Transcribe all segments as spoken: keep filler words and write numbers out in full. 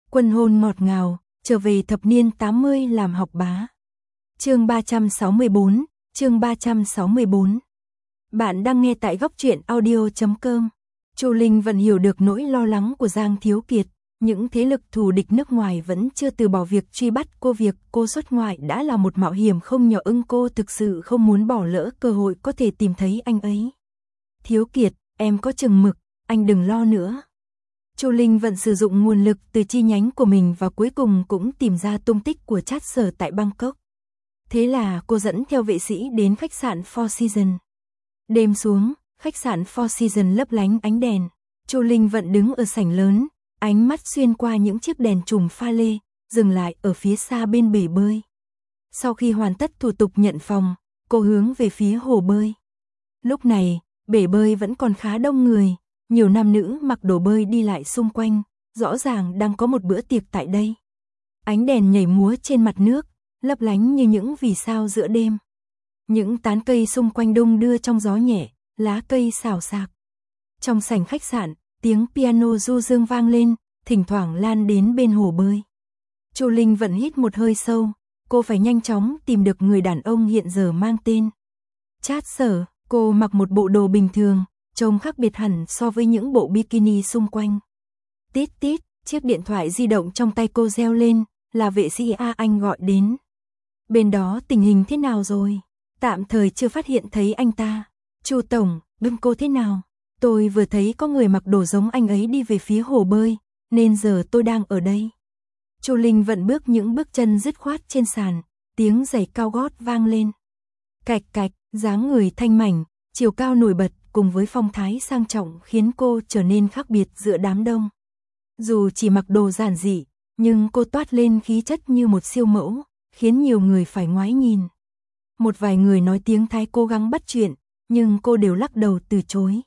Quân hôn ngọt ngào, trở về thập niên tám mươi làm học bá. Chương ba trăm sáu mươi bốn, chương ba trăm sáu mươi bốn. Bạn đang nghe tại góc truyện audio chấm com. Chu Linh vẫn hiểu được nỗi lo lắng của Giang Thiếu Kiệt, những thế lực thù địch nước ngoài vẫn chưa từ bỏ việc truy bắt cô, việc cô xuất ngoại đã là một mạo hiểm không nhỏ, ưng cô thực sự không muốn bỏ lỡ cơ hội có thể tìm thấy anh ấy. Thiếu Kiệt, em có chừng mực, anh đừng lo nữa. Chu Linh vẫn sử dụng nguồn lực từ chi nhánh của mình và cuối cùng cũng tìm ra tung tích của Trát Sở tại Bangkok. Thế là cô dẫn theo vệ sĩ đến khách sạn Four Seasons. Đêm xuống, khách sạn Four Seasons lấp lánh ánh đèn. Chu Linh vẫn đứng ở sảnh lớn, ánh mắt xuyên qua những chiếc đèn chùm pha lê, dừng lại ở phía xa bên bể bơi. Sau khi hoàn tất thủ tục nhận phòng, cô hướng về phía hồ bơi. Lúc này, bể bơi vẫn còn khá đông người, nhiều nam nữ mặc đồ bơi đi lại xung quanh, rõ ràng đang có một bữa tiệc tại đây. Ánh đèn nhảy múa trên mặt nước, lấp lánh như những vì sao giữa đêm. Những tán cây xung quanh đung đưa trong gió nhẹ, lá cây xào xạc. Trong sảnh khách sạn, tiếng piano du dương vang lên, thỉnh thoảng lan đến bên hồ bơi. Chu Linh vẫn hít một hơi sâu, cô phải nhanh chóng tìm được người đàn ông hiện giờ mang tên Trát Sở. Cô mặc một bộ đồ bình thường, trông khác biệt hẳn so với những bộ bikini xung quanh. Tít tít, chiếc điện thoại di động trong tay cô reo lên, là vệ sĩ A Anh gọi đến. Bên đó tình hình thế nào rồi? Tạm thời chưa phát hiện thấy anh ta. Chu tổng, bên cô thế nào? Tôi vừa thấy có người mặc đồ giống anh ấy đi về phía hồ bơi, nên giờ tôi đang ở đây. Chu Linh vận bước những bước chân dứt khoát trên sàn, tiếng giày cao gót vang lên. Cạch cạch, dáng người thanh mảnh, chiều cao nổi bật cùng với phong thái sang trọng khiến cô trở nên khác biệt giữa đám đông. Dù chỉ mặc đồ giản dị, nhưng cô toát lên khí chất như một siêu mẫu, khiến nhiều người phải ngoái nhìn. Một vài người nói tiếng Thái cố gắng bắt chuyện, nhưng cô đều lắc đầu từ chối.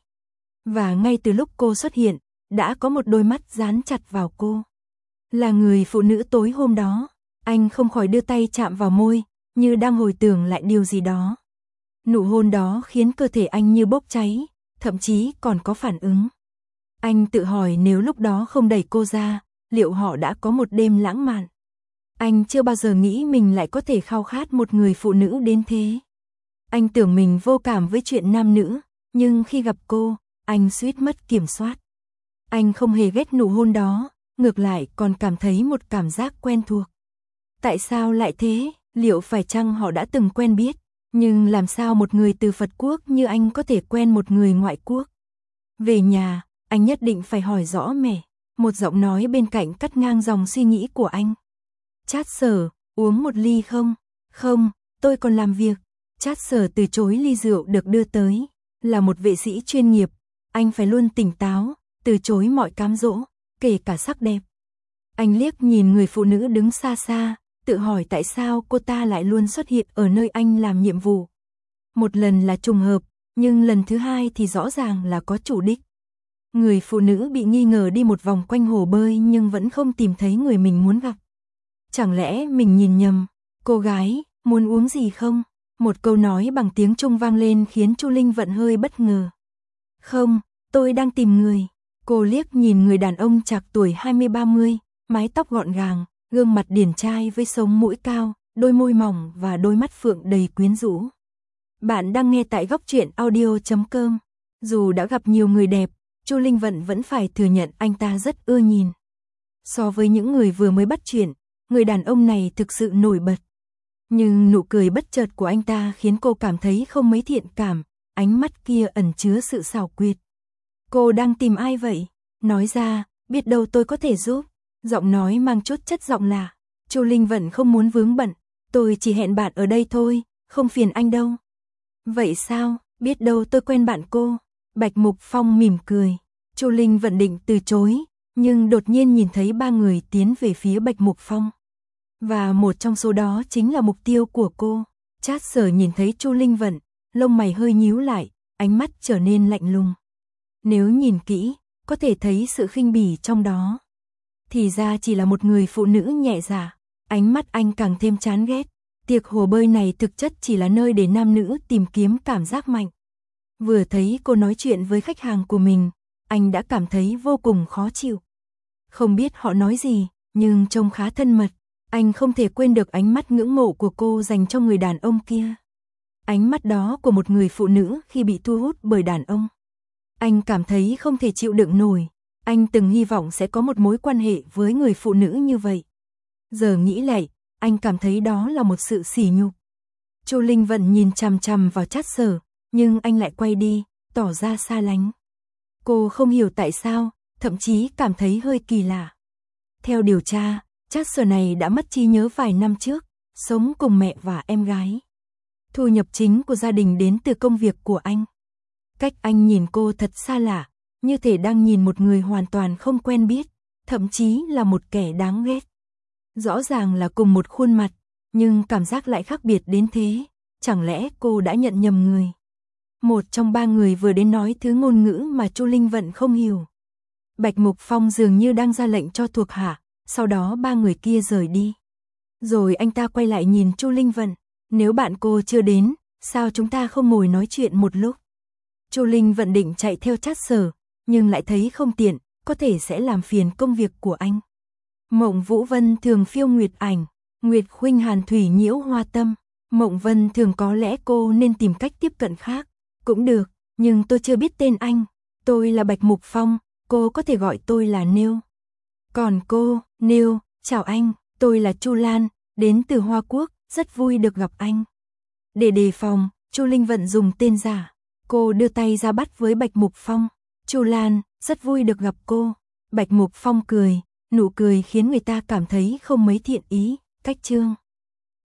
Và ngay từ lúc cô xuất hiện, đã có một đôi mắt dán chặt vào cô. Là người phụ nữ tối hôm đó, anh không khỏi đưa tay chạm vào môi, như đang hồi tưởng lại điều gì đó. Nụ hôn đó khiến cơ thể anh như bốc cháy, thậm chí còn có phản ứng. Anh tự hỏi nếu lúc đó không đẩy cô ra, liệu họ đã có một đêm lãng mạn. Anh chưa bao giờ nghĩ mình lại có thể khao khát một người phụ nữ đến thế. Anh tưởng mình vô cảm với chuyện nam nữ, nhưng khi gặp cô, anh suýt mất kiểm soát. Anh không hề ghét nụ hôn đó, ngược lại còn cảm thấy một cảm giác quen thuộc. Tại sao lại thế? Liệu phải chăng họ đã từng quen biết? Nhưng làm sao một người từ Phật quốc như anh có thể quen một người ngoại quốc? Về nhà, anh nhất định phải hỏi rõ mẹ. Một giọng nói bên cạnh cắt ngang dòng suy nghĩ của anh. Trát Sở, uống một ly không? Không, tôi còn làm việc. Trát Sở từ chối ly rượu được đưa tới. Là một vệ sĩ chuyên nghiệp, anh phải luôn tỉnh táo, từ chối mọi cám dỗ, kể cả sắc đẹp. Anh liếc nhìn người phụ nữ đứng xa xa, tự hỏi tại sao cô ta lại luôn xuất hiện ở nơi anh làm nhiệm vụ. Một lần là trùng hợp, nhưng lần thứ hai thì rõ ràng là có chủ đích. Người phụ nữ bị nghi ngờ đi một vòng quanh hồ bơi nhưng vẫn không tìm thấy người mình muốn gặp. Chẳng lẽ mình nhìn nhầm? Cô gái, muốn uống gì không? Một câu nói bằng tiếng Trung vang lên khiến Chu Linh vẫn hơi bất ngờ. Không, tôi đang tìm người. Cô liếc nhìn người đàn ông trạc tuổi hai mươi ba mươi, mái tóc gọn gàng, gương mặt điển trai với sống mũi cao, đôi môi mỏng và đôi mắt phượng đầy quyến rũ. Bạn đang nghe tại góc truyện audio chấm com. Dù đã gặp nhiều người đẹp, Chu Linh Vận vẫn phải thừa nhận anh ta rất ưa nhìn. So với những người vừa mới bắt chuyện, người đàn ông này thực sự nổi bật. Nhưng nụ cười bất chợt của anh ta khiến cô cảm thấy không mấy thiện cảm, ánh mắt kia ẩn chứa sự xảo quyệt. Cô đang tìm ai vậy? Nói ra, biết đâu tôi có thể giúp. Giọng nói mang chút chất giọng lạ. Chu Linh Vận không muốn vướng bận. Tôi chỉ hẹn bạn ở đây thôi, không phiền anh đâu. Vậy sao, biết đâu tôi quen bạn cô. Bạch Mục Phong mỉm cười. Chu Linh Vận định từ chối, nhưng đột nhiên nhìn thấy ba người tiến về phía Bạch Mục Phong. Và một trong số đó chính là mục tiêu của cô. Trát Sở nhìn thấy Chu Linh Vận, lông mày hơi nhíu lại, ánh mắt trở nên lạnh lùng. Nếu nhìn kỹ, có thể thấy sự khinh bỉ trong đó. Thì ra chỉ là một người phụ nữ nhẹ dạ. Ánh mắt anh càng thêm chán ghét. Tiệc hồ bơi này thực chất chỉ là nơi để nam nữ tìm kiếm cảm giác mạnh. Vừa thấy cô nói chuyện với khách hàng của mình, anh đã cảm thấy vô cùng khó chịu. Không biết họ nói gì, nhưng trông khá thân mật. Anh không thể quên được ánh mắt ngưỡng mộ của cô dành cho người đàn ông kia. Ánh mắt đó của một người phụ nữ khi bị thu hút bởi đàn ông. Anh cảm thấy không thể chịu đựng nổi. Anh từng hy vọng sẽ có một mối quan hệ với người phụ nữ như vậy. Giờ nghĩ lại, anh cảm thấy đó là một sự sỉ nhục. Chu Linh Vận nhìn chằm chằm vào Trác Sở, nhưng anh lại quay đi, tỏ ra xa lánh. Cô không hiểu tại sao, thậm chí cảm thấy hơi kỳ lạ. Theo điều tra, Trác Sở này đã mất trí nhớ vài năm trước, sống cùng mẹ và em gái. Thu nhập chính của gia đình đến từ công việc của anh. Cách anh nhìn cô thật xa lạ, như thể đang nhìn một người hoàn toàn không quen biết, thậm chí là một kẻ đáng ghét. Rõ ràng là cùng một khuôn mặt, nhưng cảm giác lại khác biệt đến thế, chẳng lẽ cô đã nhận nhầm người? Một trong ba người vừa đến nói thứ ngôn ngữ mà Chu Linh Vận không hiểu. Bạch Mục Phong dường như đang ra lệnh cho thuộc hạ, sau đó ba người kia rời đi. Rồi anh ta quay lại nhìn Chu Linh Vận, nếu bạn cô chưa đến, sao chúng ta không ngồi nói chuyện một lúc? Chu Linh Vận định chạy theo Trác Sở, nhưng lại thấy không tiện, có thể sẽ làm phiền công việc của anh. Mộng Vũ Vân thường phiêu nguyệt ảnh, Nguyệt Khuynh Hàn thủy nhiễu hoa tâm. Mộng Vân thường có lẽ cô nên tìm cách tiếp cận khác. Cũng được, nhưng tôi chưa biết tên anh. Tôi là Bạch Mục Phong, cô có thể gọi tôi là Nêu. Còn cô, Nêu, chào anh, tôi là Chu Lan, đến từ Hoa Quốc, rất vui được gặp anh. Để đề phòng, Chu Linh Vận dùng tên giả. Cô đưa tay ra bắt với Bạch Mục Phong. Chu Lan, rất vui được gặp cô. Bạch Mục Phong cười, nụ cười khiến người ta cảm thấy không mấy thiện ý. Cách chương